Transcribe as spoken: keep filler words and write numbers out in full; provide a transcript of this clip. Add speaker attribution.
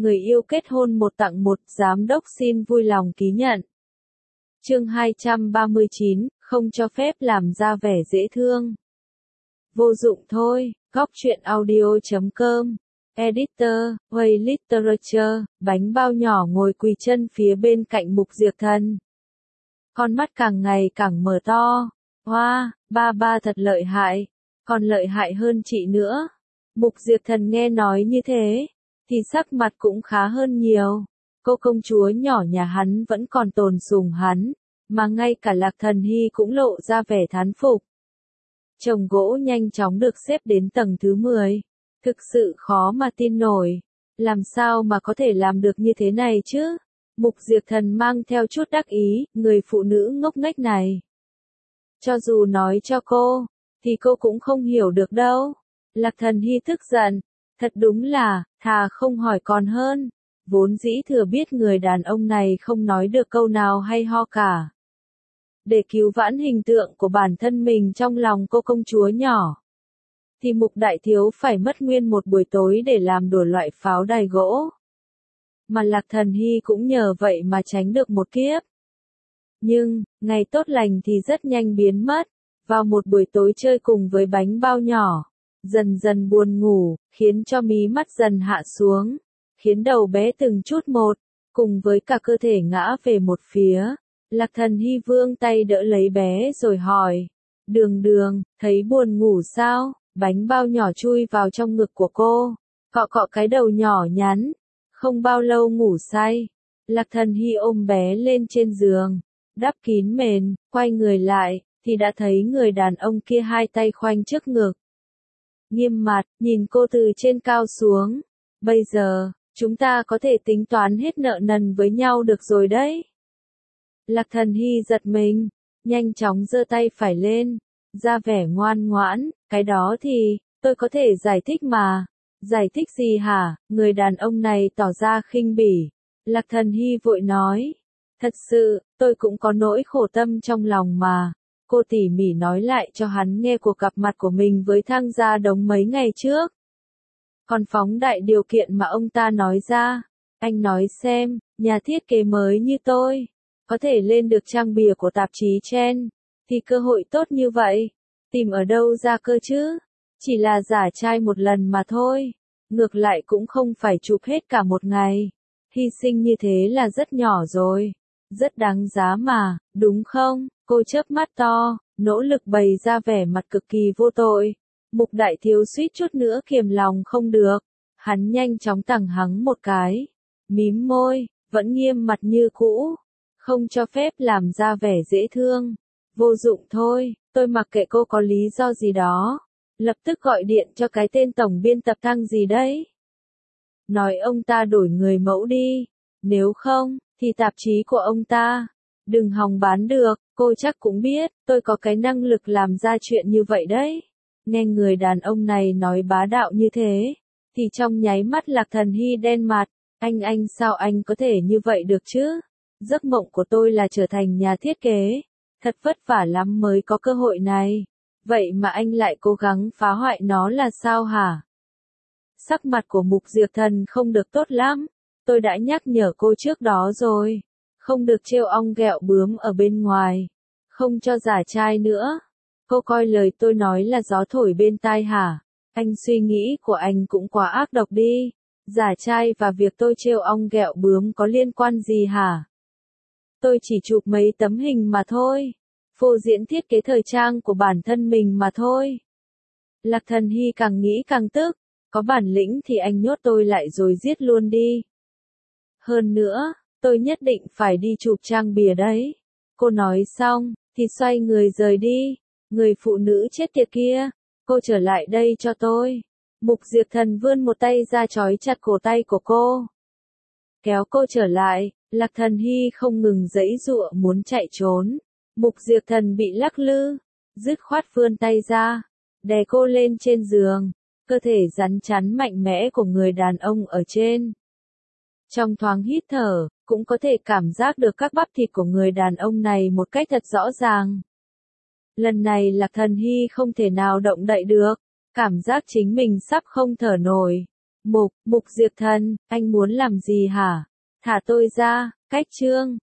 Speaker 1: người yêu kết hôn một tặng một, giám đốc xin vui lòng ký nhận. Chương hai trăm ba mươi chín, không cho phép làm ra vẻ dễ thương. Vô dụng thôi, góc truyện audio chấm com. Editor, Way Literature, bánh bao nhỏ ngồi quỳ chân phía bên cạnh Mục Diệp Thần. Con mắt càng ngày càng mở to. Hoa, wow, ba ba thật lợi hại, còn lợi hại hơn chị nữa. Mục Diệp Thần nghe nói như thế, thì sắc mặt cũng khá hơn nhiều. Cô công chúa nhỏ nhà hắn vẫn còn tồn sùng hắn, mà ngay cả Lạc Thần Hy cũng lộ ra vẻ thán phục. Chồng gỗ nhanh chóng được xếp đến tầng thứ mười. Thực sự khó mà tin nổi. Làm sao mà có thể làm được như thế này chứ? Mục Diệp Thần mang theo chút đắc ý, người phụ nữ ngốc nghếch này. Cho dù nói cho cô, thì cô cũng không hiểu được đâu. Lạc Thần Hy tức giận. Thật đúng là, thà không hỏi còn hơn. Vốn dĩ thừa biết người đàn ông này không nói được câu nào hay ho cả. Để cứu vãn hình tượng của bản thân mình trong lòng cô công chúa nhỏ, thì Mục Đại Thiếu phải mất nguyên một buổi tối để làm đổ loại pháo đài gỗ. Mà Lạc Thần Hy cũng nhờ vậy mà tránh được một kiếp. Nhưng, ngày tốt lành thì rất nhanh biến mất. Vào một buổi tối chơi cùng với bánh bao nhỏ, dần dần buồn ngủ, khiến cho mí mắt dần hạ xuống, khiến đầu bé từng chút một, cùng với cả cơ thể ngã về một phía. Lạc Thần Hy vươn tay đỡ lấy bé rồi hỏi, Đường Đường, thấy buồn ngủ sao? Bánh bao nhỏ chui vào trong ngực của cô, cọ cọ cái đầu nhỏ nhắn, không bao lâu ngủ say. Lạc Thần Hy ôm bé lên trên giường, đắp kín mền, quay người lại, thì đã thấy người đàn ông kia hai tay khoanh trước ngực. Nghiêm mặt, nhìn cô từ trên cao xuống. Bây giờ, chúng ta có thể tính toán hết nợ nần với nhau được rồi đấy. Lạc Thần Hy giật mình, nhanh chóng giơ tay phải lên, ra vẻ ngoan ngoãn, cái đó thì, tôi có thể giải thích mà. Giải thích gì hả? Người đàn ông này tỏ ra khinh bỉ. Lạc Thần Hy vội nói, thật sự, tôi cũng có nỗi khổ tâm trong lòng mà. Cô tỉ mỉ nói lại cho hắn nghe cuộc gặp mặt của mình với Thang Gia Đống mấy ngày trước. Còn phóng đại điều kiện mà ông ta nói ra. Anh nói xem, nhà thiết kế mới như tôi, có thể lên được trang bìa của tạp chí Chen, thì cơ hội tốt như vậy, tìm ở đâu ra cơ chứ? Chỉ là giả trai một lần mà thôi. Ngược lại cũng không phải chụp hết cả một ngày. Hy sinh như thế là rất nhỏ rồi. Rất đáng giá mà, đúng không? Cô chớp mắt to, nỗ lực bày ra vẻ mặt cực kỳ vô tội. Mục Đại Thiếu suýt chút nữa kiềm lòng không được. Hắn nhanh chóng tằng hắng một cái, mím môi, vẫn nghiêm mặt như cũ. Không cho phép làm ra vẻ dễ thương. Vô dụng thôi, tôi mặc kệ cô có lý do gì đó. Lập tức gọi điện cho cái tên tổng biên tập Thăng gì đấy. Nói ông ta đổi người mẫu đi. Nếu không, thì tạp chí của ông ta đừng hòng bán được. Cô chắc cũng biết, tôi có cái năng lực làm ra chuyện như vậy đấy. Nghe người đàn ông này nói bá đạo như thế, thì trong nháy mắt Lạc Thần Hy đen mặt. Anh anh sao anh có thể như vậy được chứ? Giấc mộng của tôi là trở thành nhà thiết kế. Thật vất vả lắm mới có cơ hội này. Vậy mà anh lại cố gắng phá hoại nó là sao hả? Sắc mặt của Mục Diệp Thần không được tốt lắm. Tôi đã nhắc nhở cô trước đó rồi. Không được trêu ong ghẹo bướm ở bên ngoài. Không cho giả trai nữa. Cô coi lời tôi nói là gió thổi bên tai hả? Anh suy nghĩ của anh cũng quá ác độc đi. Giả trai và việc tôi trêu ong ghẹo bướm có liên quan gì hả? Tôi chỉ chụp mấy tấm hình mà thôi. Phô diễn thiết kế thời trang của bản thân mình mà thôi. Lạc Thần Hy càng nghĩ càng tức. Có bản lĩnh thì anh nhốt tôi lại rồi giết luôn đi. Hơn nữa, tôi nhất định phải đi chụp trang bìa đấy. Cô nói xong, thì xoay người rời đi. Người phụ nữ chết tiệt kia, cô trở lại đây cho tôi. Mục Diệp Thần vươn một tay ra trói chặt cổ tay của cô. Kéo cô trở lại, Lạc Thần Hy không ngừng giãy giụa muốn chạy trốn. Mục Diệp Thần bị lắc lư, dứt khoát vươn tay ra, đè cô lên trên giường, cơ thể rắn chắn mạnh mẽ của người đàn ông ở trên. Trong thoáng hít thở, cũng có thể cảm giác được các bắp thịt của người đàn ông này một cách thật rõ ràng. Lần này Lạc Thần Hy không thể nào động đậy được, cảm giác chính mình sắp không thở nổi. Mục, Mục Diệp Thần, anh muốn làm gì hả? Thả tôi ra, cách trương.